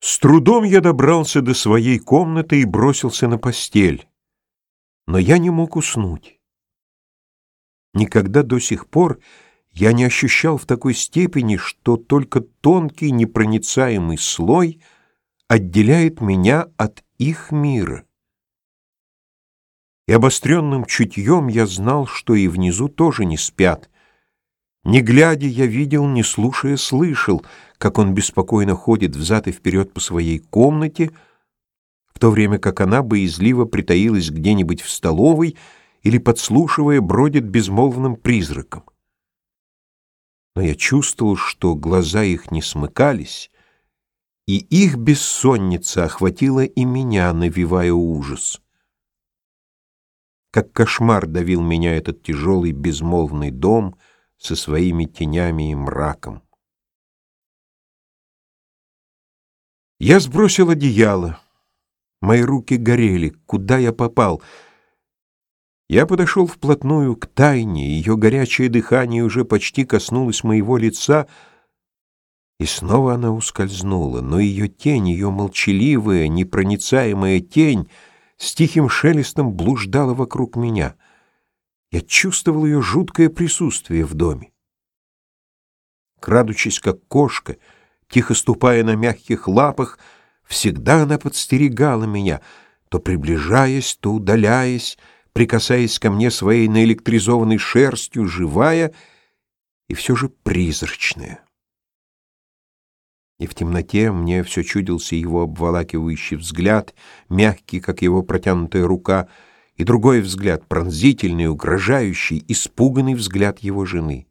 С трудом я добрался до своей комнаты и бросился на постель. Но я не мог уснуть. Никогда до сих пор я не ощущал в такой степени, что только тонкий непроницаемый слой отделяет меня от их мира. И обостренным чутьем я знал, что и внизу тоже не спят. Не глядя, я видел, не слушая, слышал, как он беспокойно ходит взад и вперед по своей комнате, в то время как она боязливо притаилась где-нибудь в столовой или, подслушивая, бродит безмолвным призраком. Но я чувствовал, что глаза их не смыкались, и их бессонница охватила и меня, навевая ужас. Как кошмар давил меня этот тяжелый безмолвный дом со своими тенями и мраком. Я сбросил одеяло. Мои руки горели. Куда я попал? Я подошел вплотную к тайне. Ее горячее дыхание уже почти коснулось моего лица, и снова она ускользнула. Но ее тень, ее молчаливая, непроницаемая тень с тихим шелестом блуждала вокруг меня. Я чувствовал ее жуткое присутствие в доме. Крадучись, как кошка, тихо ступая на мягких лапах, всегда она подстерегала меня, то приближаясь, то удаляясь, прикасаясь ко мне своей наэлектризованной шерстью, живая и все же призрачная. И в темноте мне все чудился его обволакивающий взгляд, мягкий, как его протянутая рука, и другой взгляд, пронзительный, угрожающий, испуганный взгляд его жены.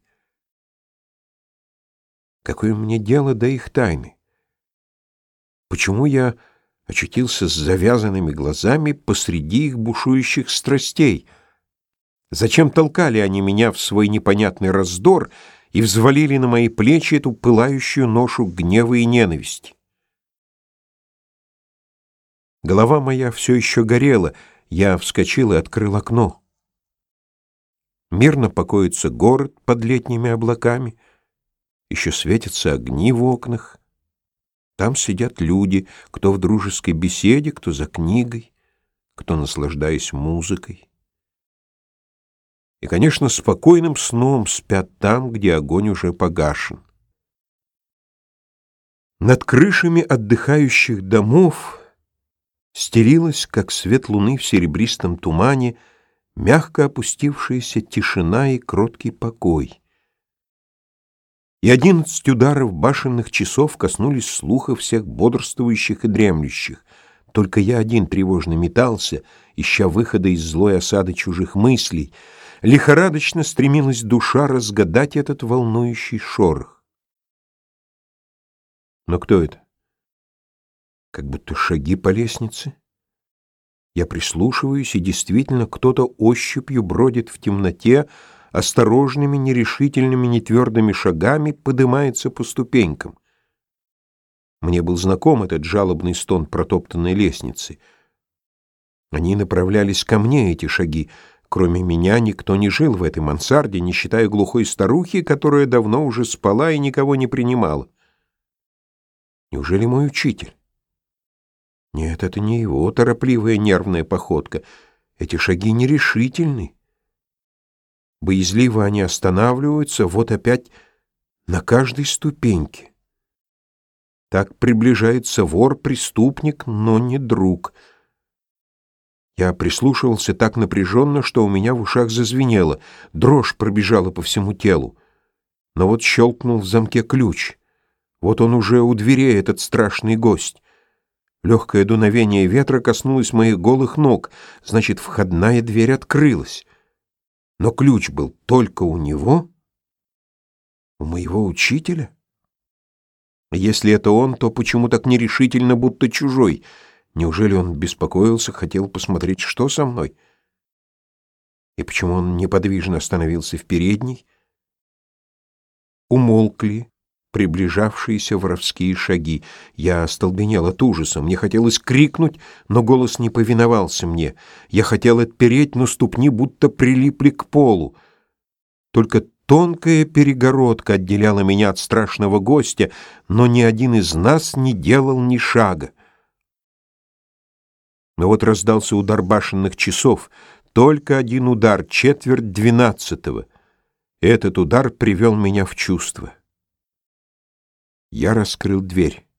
Какое мне дело до их тайны? Почему я очутился с завязанными глазами посреди их бушующих страстей? Зачем толкали они меня в свой непонятный раздор и взвалили на мои плечи эту пылающую ношу гнева и ненависти? Голова моя все еще горела. Я вскочил и открыл окно. Мирно покоится город под летними облаками. Еще светятся огни в окнах. Там сидят люди, кто в дружеской беседе, кто за книгой, кто наслаждаясь музыкой. И, конечно, спокойным сном спят там, где огонь уже погашен. Над крышами отдыхающих домов стелилась, как свет луны в серебристом тумане, мягко опустившаяся тишина и кроткий покой. И 11 ударов башенных часов коснулись слуха всех бодрствующих и дремлющих. Только я один тревожно метался, ища выхода из злой осады чужих мыслей. Лихорадочно стремилась душа разгадать этот волнующий шорох. Но кто это? Как будто шаги по лестнице. Я прислушиваюсь, и действительно кто-то ощупью бродит в темноте, осторожными, нерешительными, нетвердыми шагами поднимается по ступенькам. Мне был знаком этот жалобный стон протоптанной лестницы. Они направлялись ко мне, эти шаги. Кроме меня никто не жил в этой мансарде, не считая глухой старухи, которая давно уже спала и никого не принимала. Неужели мой учитель? Нет, это не его торопливая нервная походка. Эти шаги нерешительны. Боязливо они останавливаются, вот опять на каждой ступеньке. Так приближается вор, преступник, но не друг. Я прислушивался так напряженно, что у меня в ушах зазвенело, дрожь пробежала по всему телу. Но вот щелкнул в замке ключ. Вот он уже у дверей, этот страшный гость. Легкое дуновение ветра коснулось моих голых ног, значит, входная дверь открылась. Но ключ был только у него? У моего учителя? Если это он, то почему так нерешительно, будто чужой? Неужели он беспокоился, хотел посмотреть, что со мной? И почему он неподвижно остановился в передней? Умолкли приближавшиеся воровские шаги. Я остолбенел от ужаса. Мне хотелось крикнуть, но голос не повиновался мне. Я хотел отпереть, но ступни будто прилипли к полу. Только Тонкая перегородка отделяла меня от страшного гостя, но ни один из нас не делал ни шага. Но вот раздался удар башенных часов. Только один удар, 11:45. Этот удар привел меня в чувство. Я раскрыл дверь.